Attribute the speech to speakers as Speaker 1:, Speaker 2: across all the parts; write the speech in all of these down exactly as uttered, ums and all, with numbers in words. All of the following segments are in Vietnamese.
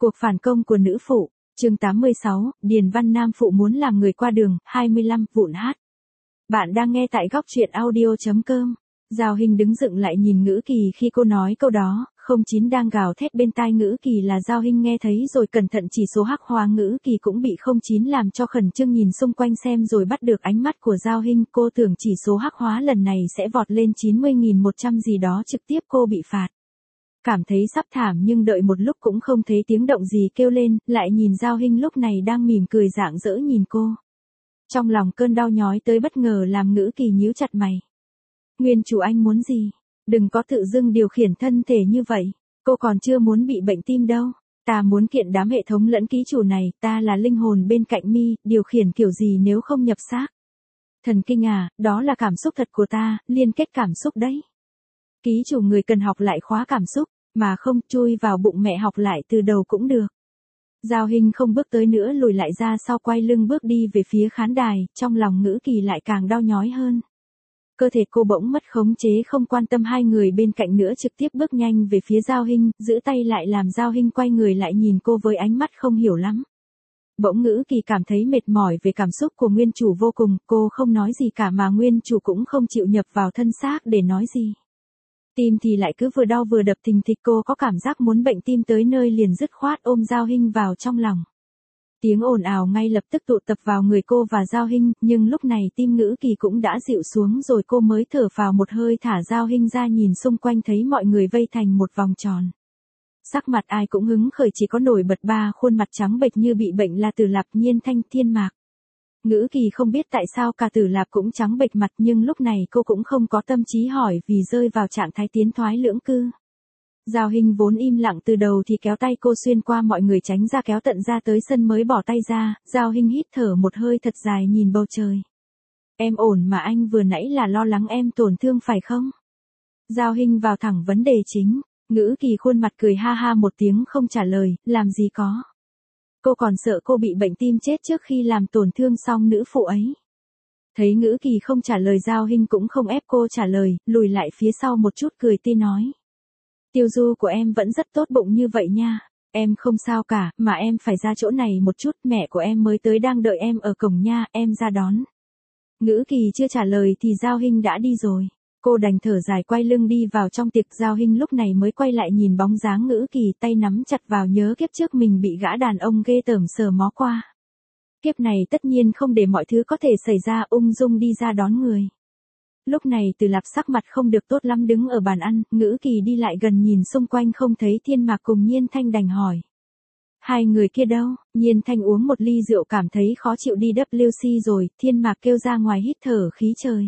Speaker 1: Cuộc phản công của nữ phụ, chương tám mươi sáu, Điền Văn Nam phụ muốn làm người qua đường, hai mươi lăm, vụn hát. Bạn đang nghe tại góc truyện audio.com. Giao Hình đứng dựng lại nhìn Ngữ Kỳ khi cô nói câu đó, không chín đang gào thét bên tai Ngữ Kỳ là Giao Hình nghe thấy rồi cẩn thận chỉ số hắc hóa. Ngữ Kỳ cũng bị không chín làm cho khẩn trương nhìn xung quanh xem rồi bắt được ánh mắt của Giao Hình. Cô tưởng chỉ số hắc hóa lần này sẽ vọt lên chín mươi nghìn một trăm gì đó, trực tiếp cô bị phạt. Cảm thấy sắp thảm nhưng đợi một lúc cũng không thấy tiếng động gì kêu lên, lại nhìn Giao Hình lúc này đang mỉm cười rạng rỡ nhìn cô. Trong lòng cơn đau nhói tới bất ngờ làm Ngữ Kỳ nhíu chặt mày. Nguyên chủ anh muốn gì? Đừng có tự dưng điều khiển thân thể như vậy, cô còn chưa muốn bị bệnh tim đâu. Ta muốn kiện đám hệ thống lẫn ký chủ này, ta là linh hồn bên cạnh mi, điều khiển kiểu gì nếu không nhập xác? Thần kinh à, đó là cảm xúc thật của ta, liên kết cảm xúc đấy. Ký chủ người cần học lại khóa cảm xúc, mà không chui vào bụng mẹ học lại từ đầu cũng được. Giao Hình không bước tới nữa lùi lại ra sau quay lưng bước đi về phía khán đài, trong lòng Ngữ Kỳ lại càng đau nhói hơn. Cơ thể cô bỗng mất khống chế không quan tâm hai người bên cạnh nữa trực tiếp bước nhanh về phía Giao Hình, giữ tay lại làm Giao Hình quay người lại nhìn cô với ánh mắt không hiểu lắm. Bỗng Ngữ Kỳ cảm thấy mệt mỏi về cảm xúc của nguyên chủ vô cùng, cô không nói gì cả mà nguyên chủ cũng không chịu nhập vào thân xác để nói gì. Tim thì lại cứ vừa đau vừa đập thình thịch, cô có cảm giác muốn bệnh tim tới nơi liền dứt khoát ôm Giao Hình vào trong lòng. Tiếng ồn ào ngay lập tức tụ tập vào người cô và Giao Hình, nhưng lúc này tim Ngữ Kỳ cũng đã dịu xuống rồi cô mới thở phào một hơi thả Giao Hình ra nhìn xung quanh thấy mọi người vây thành một vòng tròn. Sắc mặt ai cũng hứng khởi, chỉ có nổi bật ba khuôn mặt trắng bệch như bị bệnh là Tử Lạp, Nhiên Thanh, Thiên Mạc. Ngữ Kỳ không biết tại sao cả Tử Lạp cũng trắng bệch mặt nhưng lúc này cô cũng không có tâm trí hỏi vì rơi vào trạng thái tiến thoái lưỡng cư. Giao Hình vốn im lặng từ đầu thì kéo tay cô xuyên qua mọi người tránh ra kéo tận ra tới sân mới bỏ tay ra. Giao Hình hít thở một hơi thật dài nhìn bầu trời. Em ổn mà, anh vừa nãy là lo lắng em tổn thương phải không? Giao Hình vào thẳng vấn đề chính. Ngữ Kỳ khuôn mặt cười ha ha một tiếng không trả lời, làm gì có. Cô còn sợ cô bị bệnh tim chết trước khi làm tổn thương xong nữ phụ ấy. Thấy Ngữ Kỳ không trả lời, Giao Hình cũng không ép cô trả lời, lùi lại phía sau một chút cười tươi nói. Tiêu du của em vẫn rất tốt bụng như vậy nha. Em không sao cả, mà em phải ra chỗ này một chút, mẹ của em mới tới đang đợi em ở cổng nha, em ra đón. Ngữ Kỳ chưa trả lời thì Giao Hình đã đi rồi. Cô đành thở dài quay lưng đi vào trong tiệc. Giao Hình lúc này mới quay lại nhìn bóng dáng Ngữ Kỳ, tay nắm chặt vào nhớ kiếp trước mình bị gã đàn ông ghê tởm sờ mó qua. Kiếp này tất nhiên không để mọi thứ có thể xảy ra, ung dung đi ra đón người. Lúc này Tử Lạp sắc mặt không được tốt lắm đứng ở bàn ăn, Ngữ Kỳ đi lại gần nhìn xung quanh không thấy Thiên Mạc cùng Nhiên Thanh đành hỏi. Hai người kia đâu? Nhiên Thanh uống một ly rượu cảm thấy khó chịu đi vê kép xê rồi, Thiên Mạc kêu ra ngoài hít thở khí trời.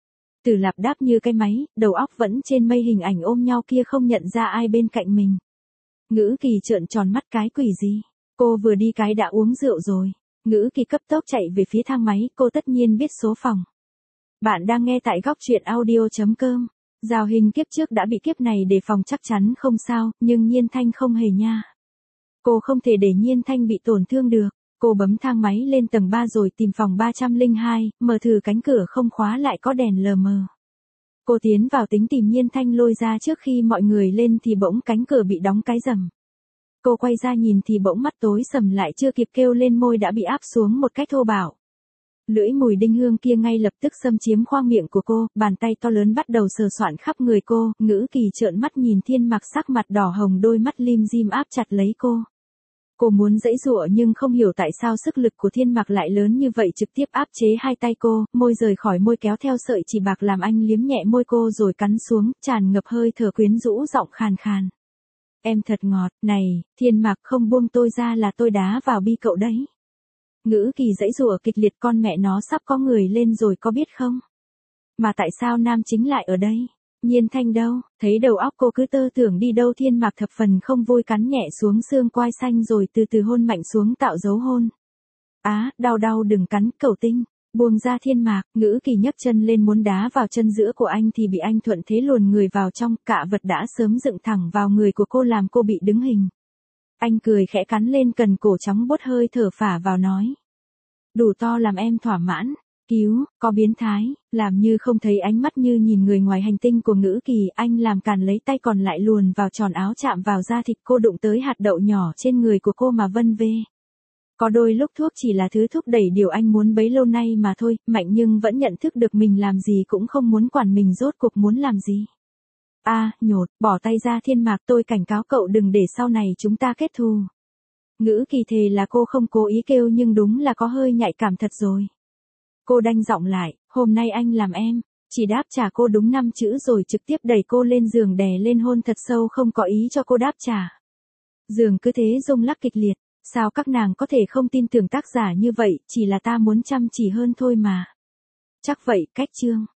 Speaker 1: Tử Lạp đáp như cái máy, đầu óc vẫn trên mây, hình ảnh ôm nhau kia không nhận ra ai bên cạnh mình. Ngữ Kỳ trợn tròn mắt, cái quỷ gì? Cô vừa đi cái đã uống rượu rồi. Ngữ Kỳ cấp tốc chạy về phía thang máy, cô tất nhiên biết số phòng. Bạn đang nghe tại góc truyện audio.com. Giao Hình kiếp trước đã bị kiếp này đề phòng chắc chắn không sao, nhưng Nhiên Thanh không hề nha. Cô không thể để Nhiên Thanh bị tổn thương được. Cô bấm thang máy lên tầng ba rồi tìm phòng ba trăm lẻ hai, mở thử cánh cửa không khóa lại có đèn lờ mờ. Cô tiến vào tính tìm Nhiên Thanh lôi ra trước khi mọi người lên thì bỗng cánh cửa bị đóng cái rầm. Cô quay ra nhìn thì bỗng mắt tối sầm lại, chưa kịp kêu lên môi đã bị áp xuống một cách thô bạo. Lưỡi mùi đinh hương kia ngay lập tức xâm chiếm khoang miệng của cô, bàn tay to lớn bắt đầu sờ soạn khắp người cô. Ngữ Kỳ trợn mắt nhìn Thiên Mạc sắc mặt đỏ hồng, đôi mắt lim dim áp chặt lấy cô. Cô muốn giãy giụa nhưng không hiểu tại sao sức lực của Thiên Mạc lại lớn như vậy, trực tiếp áp chế hai tay cô, môi rời khỏi môi kéo theo sợi chỉ bạc làm anh liếm nhẹ môi cô rồi cắn xuống, tràn ngập hơi thở quyến rũ, giọng khàn khàn. Em thật ngọt, này, Thiên Mạc không buông tôi ra là tôi đá vào bi cậu đấy. Ngữ Kỳ giãy giụa kịch liệt, con mẹ nó sắp có người lên rồi có biết không? Mà tại sao nam chính lại ở đây? Nhiên Thanh đâu? Thấy đầu óc cô cứ tơ tưởng đi đâu, Thiên Mạc thập phần không vui cắn nhẹ xuống xương quai xanh rồi từ từ hôn mạnh xuống tạo dấu hôn. Á, đau đau đừng cắn, cẩu tinh. Buông ra Thiên Mạc. Ngữ Kỳ nhấc chân lên muốn đá vào chân giữa của anh thì bị anh thuận thế luồn người vào trong, cả vật đã sớm dựng thẳng vào người của cô làm cô bị đứng hình. Anh cười khẽ cắn lên cần cổ chóng buốt, hơi thở phả vào nói. Đủ to làm em thỏa mãn. Cứu, có biến thái, làm như không thấy ánh mắt như nhìn người ngoài hành tinh của Ngữ Kỳ, anh làm càn lấy tay còn lại luồn vào tròn áo chạm vào da thịt cô, đụng tới hạt đậu nhỏ trên người của cô mà vân vê. Có đôi lúc thuốc chỉ là thứ thúc đẩy điều anh muốn bấy lâu nay mà thôi, Mạnh nhưng vẫn nhận thức được mình làm gì cũng không muốn quản mình rốt cuộc muốn làm gì. A, à, nhột, bỏ tay ra Thiên Mạc, tôi cảnh cáo cậu đừng để sau này chúng ta kết thù. Ngữ Kỳ thề là cô không cố ý kêu nhưng đúng là có hơi nhạy cảm thật rồi. Cô đanh giọng lại, hôm nay anh làm em, chỉ đáp trả cô đúng năm chữ rồi trực tiếp đẩy cô lên giường đè lên hôn thật sâu, không có ý cho cô đáp trả. Giường cứ thế rung lắc kịch liệt, sao các nàng có thể không tin tưởng tác giả như vậy, chỉ là ta muốn chăm chỉ hơn thôi mà. Chắc vậy, cách chương.